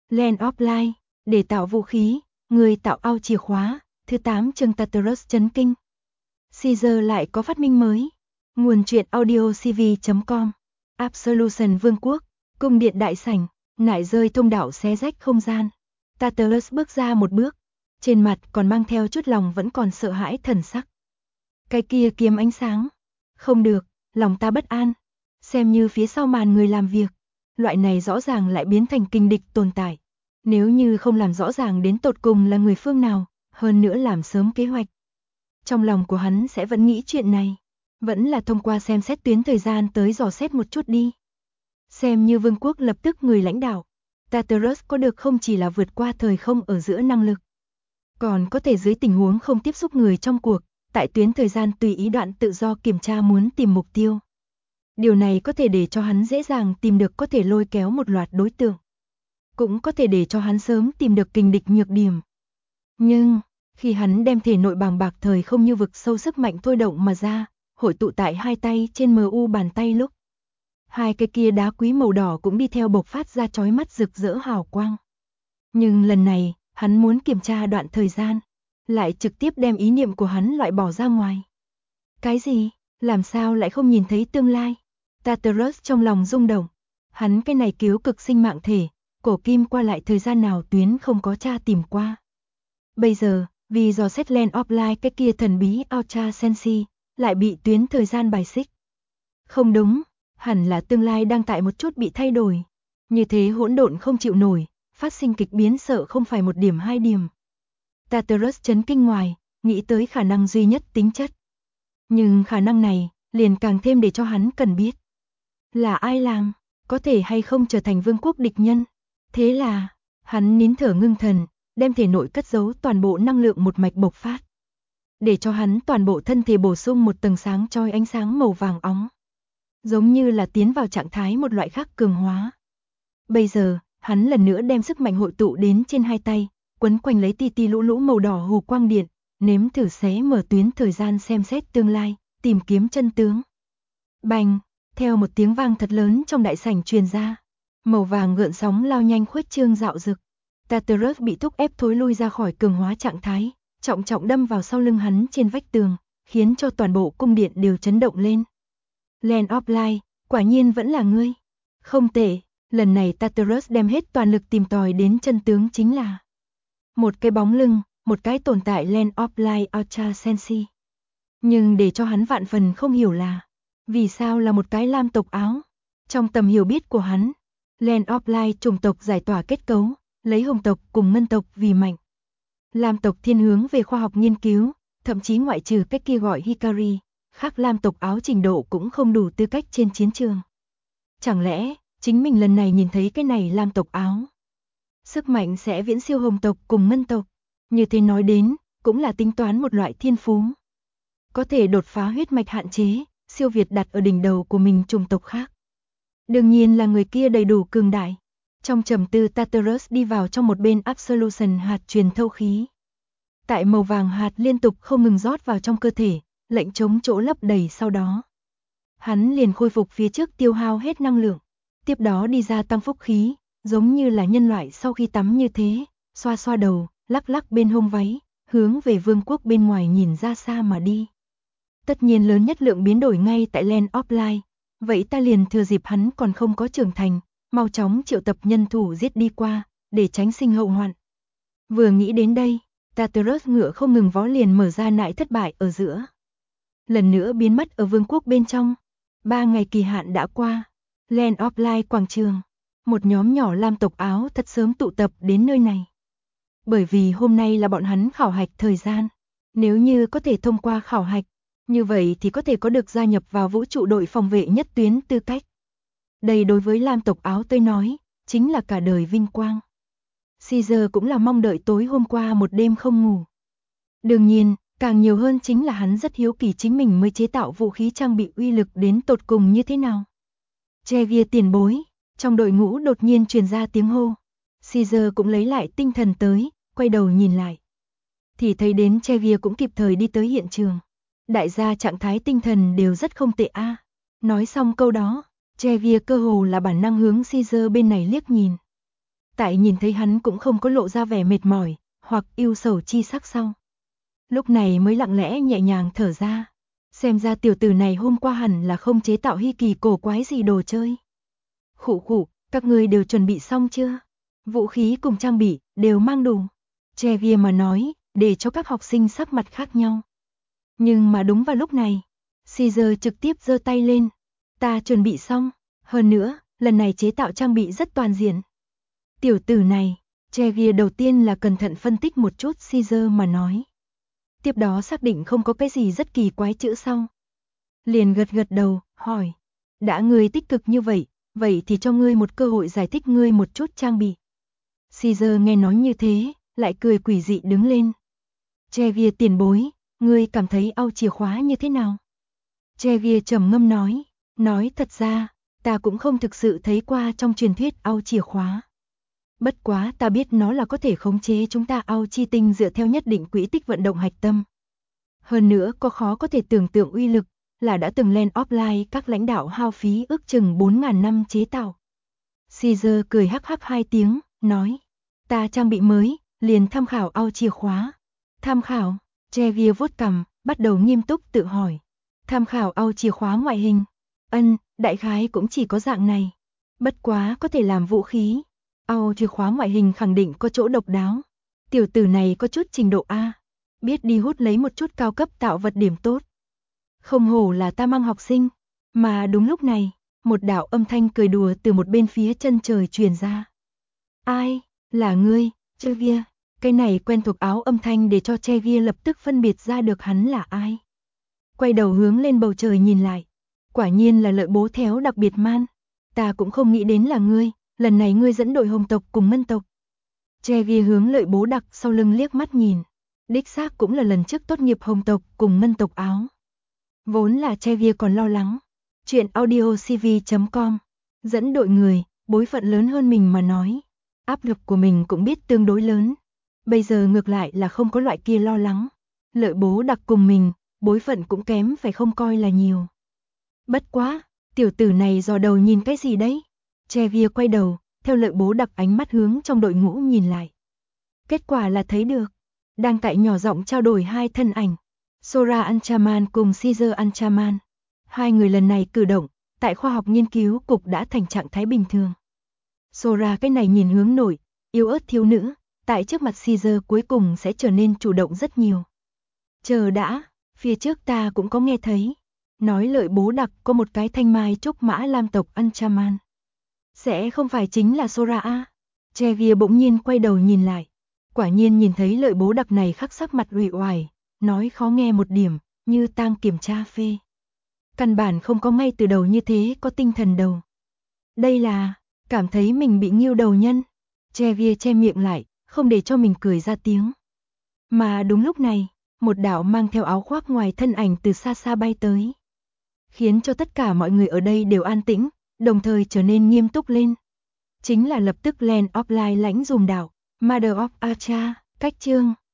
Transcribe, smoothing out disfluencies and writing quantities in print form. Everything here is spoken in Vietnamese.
Land of Light, để tạo vũ khí, người tạo ao chìa khóa, thứ 8 chương Tartarus chấn kinh. Caesar lại có phát minh mới. Nguồn truyện audio cv.com. Absolution Vương quốc, cung điện đại sảnh, nải rơi thông đạo xé rách không gian. Tartarus bước ra một bước, trên mặt còn mang theo chút lòng vẫn còn sợ hãi thần sắc. Cái kia kiếm ánh sáng. Không được, lòng ta bất an. Xem như phía sau màn người làm việc. Loại này rõ ràng lại biến thành kình địch tồn tại. Nếu như không làm rõ ràng đến tột cùng là người phương nào, hơn nữa làm sớm kế hoạch. Trong lòng của hắn sẽ vẫn nghĩ chuyện này. Vẫn là thông qua xem xét tuyến thời gian tới dò xét một chút đi. Xem như vương quốc lập tức người lãnh đạo. Tartarus có được không chỉ là vượt qua thời không ở giữa năng lực. Còn có thể dưới tình huống không tiếp xúc người trong cuộc, tại tuyến thời gian tùy ý đoạn tự do kiểm tra muốn tìm mục tiêu. Điều này có thể để cho hắn dễ dàng tìm được có thể lôi kéo một loạt đối tượng. Cũng có thể để cho hắn sớm tìm được kình địch nhược điểm. Nhưng, khi hắn đem thể nội bàng bạc thời không như vực sâu sức mạnh thôi động mà ra, hội tụ tại hai tay trên MU bàn tay lúc. Hai cái kia đá quý màu đỏ cũng đi theo bộc phát ra chói mắt rực rỡ hào quang. Nhưng lần này, hắn muốn kiểm tra đoạn thời gian, lại trực tiếp đem ý niệm của hắn loại bỏ ra ngoài. Cái gì? Làm sao lại không nhìn thấy tương lai? Tartarus trong lòng rung động. Hắn cái này cứu cực sinh mạng thể, cổ kim qua lại thời gian nào tuyến không có tra tìm qua. Bây giờ, vì dò xét Land of Light cái kia thần bí Ultra Sensi, lại bị tuyến thời gian bài xích. Không đúng, hẳn là tương lai đang tại một chút bị thay đổi. Như thế hỗn độn không chịu nổi, phát sinh kịch biến sợ không phải một điểm hai điểm. Tartarus chấn kinh ngoài, nghĩ tới khả năng duy nhất tính chất. Nhưng khả năng này, liền càng thêm để cho hắn cần biết. Là ai làm, có thể hay không trở thành vương quốc địch nhân. Thế là, hắn nín thở ngưng thần, đem thể nội cất giấu toàn bộ năng lượng một mạch bộc phát. Để cho hắn toàn bộ thân thể bổ sung một tầng sáng chói ánh sáng màu vàng óng. Giống như là tiến vào trạng thái một loại khác cường hóa. Bây giờ, hắn lần nữa đem sức mạnh hội tụ đến trên hai tay, quấn quanh lấy ti ti lũ lũ màu đỏ hồ quang điện, nếm thử xé mở tuyến thời gian xem xét tương lai, tìm kiếm chân tướng. Bành, theo một tiếng vang thật lớn trong đại sảnh truyền ra, màu vàng gợn sóng lao nhanh khuếch trương dạo dực. Tartarus bị thúc ép thối lui ra khỏi cường hóa trạng thái, trọng trọng đâm vào sau lưng hắn trên vách tường, khiến cho toàn bộ cung điện đều chấn động lên. Land of Light, quả nhiên vẫn là ngươi. Không tệ, lần này Tartarus đem hết toàn lực tìm tòi đến chân tướng chính là một cái bóng lưng, một cái tồn tại Land of Light Ultra Sensi. Nhưng để cho hắn vạn phần không hiểu là, vì sao là một cái lam tộc áo? Trong tầm hiểu biết của hắn, Land of Light chủng tộc giải tỏa kết cấu, lấy hồng tộc cùng ngân tộc vì mạnh. Lam tộc thiên hướng về khoa học nghiên cứu, thậm chí ngoại trừ cái kia gọi Hikari, khác lam tộc áo trình độ cũng không đủ tư cách trên chiến trường. Chẳng lẽ, chính mình lần này nhìn thấy cái này lam tộc áo, sức mạnh sẽ viễn siêu hồng tộc cùng ngân tộc. Như thế nói đến, cũng là tính toán một loại thiên phú. Có thể đột phá huyết mạch hạn chế, siêu việt đặt ở đỉnh đầu của mình chủng tộc khác. Đương nhiên là người kia đầy đủ cường đại. Trong trầm tư Tartarus đi vào trong một bên Absolution hạt truyền thâu khí. Tại màu vàng hạt liên tục không ngừng rót vào trong cơ thể, lệnh chống chỗ lấp đầy sau đó. Hắn liền khôi phục phía trước tiêu hao hết năng lượng. Tiếp đó đi ra tăng phúc khí, giống như là nhân loại sau khi tắm như thế, xoa xoa đầu, lắc lắc bên hông váy, hướng về vương quốc bên ngoài nhìn ra xa mà đi. Tất nhiên lớn nhất lượng biến đổi ngay tại Land of Light, vậy ta liền thừa dịp hắn còn không có trưởng thành, mau chóng triệu tập nhân thủ giết đi qua, để tránh sinh hậu hoạn. Vừa nghĩ đến đây, Tartarus ngựa không ngừng vó liền mở ra nại thất bại ở giữa. Lần nữa biến mất ở vương quốc bên trong. 3 ngày kỳ hạn đã qua. Land of Light quảng trường. Một nhóm nhỏ lam tộc áo thật sớm tụ tập đến nơi này. Bởi vì hôm nay là bọn hắn khảo hạch thời gian. Nếu như có thể thông qua khảo hạch, như vậy thì có thể có được gia nhập vào vũ trụ đội phòng vệ nhất tuyến tư cách. Đây đối với lam tộc áo tôi nói, chính là cả đời vinh quang. Caesar cũng là mong đợi tối hôm qua một đêm không ngủ. Đương nhiên, càng nhiều hơn chính là hắn rất hiếu kỳ chính mình mới chế tạo vũ khí trang bị uy lực đến tột cùng như thế nào. Javier tiền bối, trong đội ngũ đột nhiên truyền ra tiếng hô. Caesar cũng lấy lại tinh thần tới, quay đầu nhìn lại. Thì thấy đến Javier cũng kịp thời đi tới hiện trường. Đại gia trạng thái tinh thần đều rất không tệ a. Nói xong câu đó, Javier cơ hồ là bản năng hướng Caesar bên này liếc nhìn. Tại nhìn thấy hắn cũng không có lộ ra vẻ mệt mỏi, hoặc ưu sầu chi sắc sau. Lúc này mới lặng lẽ nhẹ nhàng thở ra. Xem ra tiểu tử này hôm qua hẳn là không chế tạo hy kỳ cổ quái gì đồ chơi. Khụ khụ, các ngươi đều chuẩn bị xong chưa? Vũ khí cùng trang bị, đều mang đủ. Xavier mà nói, để cho các học sinh sắc mặt khác nhau. Nhưng mà đúng vào lúc này, Caesar trực tiếp giơ tay lên. Ta chuẩn bị xong, hơn nữa, lần này chế tạo trang bị rất toàn diện. Tiểu tử này, Xavier đầu tiên là cẩn thận phân tích một chút Caesar mà nói. Tiếp đó xác định không có cái gì rất kỳ quái chữ sau. Liền gật gật đầu, hỏi. Đã ngươi tích cực như vậy thì cho ngươi một cơ hội giải thích ngươi một chút trang bị. Caesar nghe nói như thế, lại cười quỷ dị đứng lên. Xavier tiền bối, ngươi cảm thấy ao chìa khóa như thế nào? Xavier trầm ngâm nói thật ra, ta cũng không thực sự thấy qua trong truyền thuyết ao chìa khóa. Bất quá ta biết nó là có thể khống chế chúng ta ao chi tinh dựa theo nhất định quỹ tích vận động hạch tâm. Hơn nữa có khó có thể tưởng tượng uy lực, là đã từng lên offline các lãnh đạo hao phí ước chừng 4.000 năm chế tạo. Caesar cười hắc hắc 2 tiếng, nói. Ta trang bị mới, liền tham khảo ao chìa khóa. Tham khảo, Xavier vuốt cằm, bắt đầu nghiêm túc tự hỏi. Tham khảo ao chìa khóa ngoại hình. Đại khái cũng chỉ có dạng này. Bất quá có thể làm vũ khí. Ao chìa khóa ngoại hình khẳng định có chỗ độc đáo. Tiểu tử này có chút trình độ A. Biết đi hút lấy một chút cao cấp tạo vật điểm tốt. Không hổ là ta mang học sinh. Mà đúng lúc này, một đạo âm thanh cười đùa từ một bên phía chân trời truyền ra. Ai, là ngươi, Xavier. Cái này quen thuộc áo âm thanh để cho Xavier lập tức phân biệt ra được hắn là ai. Quay đầu hướng lên bầu trời nhìn lại. Quả nhiên là Lợi Bố Théo đặc biệt man. Ta cũng không nghĩ đến là ngươi, lần này ngươi dẫn đội Hồng tộc cùng Ngân tộc. Xavier hướng Lợi Bố Đặc sau lưng liếc mắt nhìn. Đích xác cũng là lần trước tốt nghiệp Hồng tộc cùng Ngân tộc áo. Vốn là Xavier còn lo lắng. Chuyện audiocv.com. Dẫn đội người, bối phận lớn hơn mình mà nói. Áp lực của mình cũng biết tương đối lớn. Bây giờ ngược lại là không có loại kia lo lắng. Lợi Bố Đặc cùng mình, bối phận cũng kém phải không coi là nhiều. Bất quá, tiểu tử này dò đầu nhìn cái gì đấy? Xavier quay đầu, theo Lợi Bố Đặc ánh mắt hướng trong đội ngũ nhìn lại. Kết quả là thấy được, đang tại nhỏ giọng trao đổi hai thân ảnh. Sora Anchaman cùng Caesar Anchaman. Hai người lần này cử động, tại khoa học nghiên cứu cục đã thành trạng thái bình thường. Sora cái này nhìn hướng nội, yếu ớt thiếu nữ, tại trước mặt Caesar cuối cùng sẽ trở nên chủ động rất nhiều. Chờ đã, phía trước ta cũng có nghe thấy. Nói Lợi Bố Đặc có một cái thanh mai trúc mã lam tộc Anchaman. Sẽ không phải chính là Sora a? Xavier bỗng nhiên quay đầu nhìn lại. Quả nhiên nhìn thấy Lợi Bố Đặc này khắc sắc mặt uể oải, nói khó nghe một điểm, như tang kiểm tra phê. Căn bản không có ngay từ đầu như thế có tinh thần đầu. Đây là, cảm thấy mình bị nghiêu đầu nhân. Xavier che miệng lại, không để cho mình cười ra tiếng. Mà đúng lúc này, một đạo mang theo áo khoác ngoài thân ảnh từ xa xa bay tới. Khiến cho tất cả mọi người ở đây đều an tĩnh, đồng thời trở nên nghiêm túc lên. Chính là lập tức Land of Light lãnh dùm đạo, Mother of Acha, cách chương.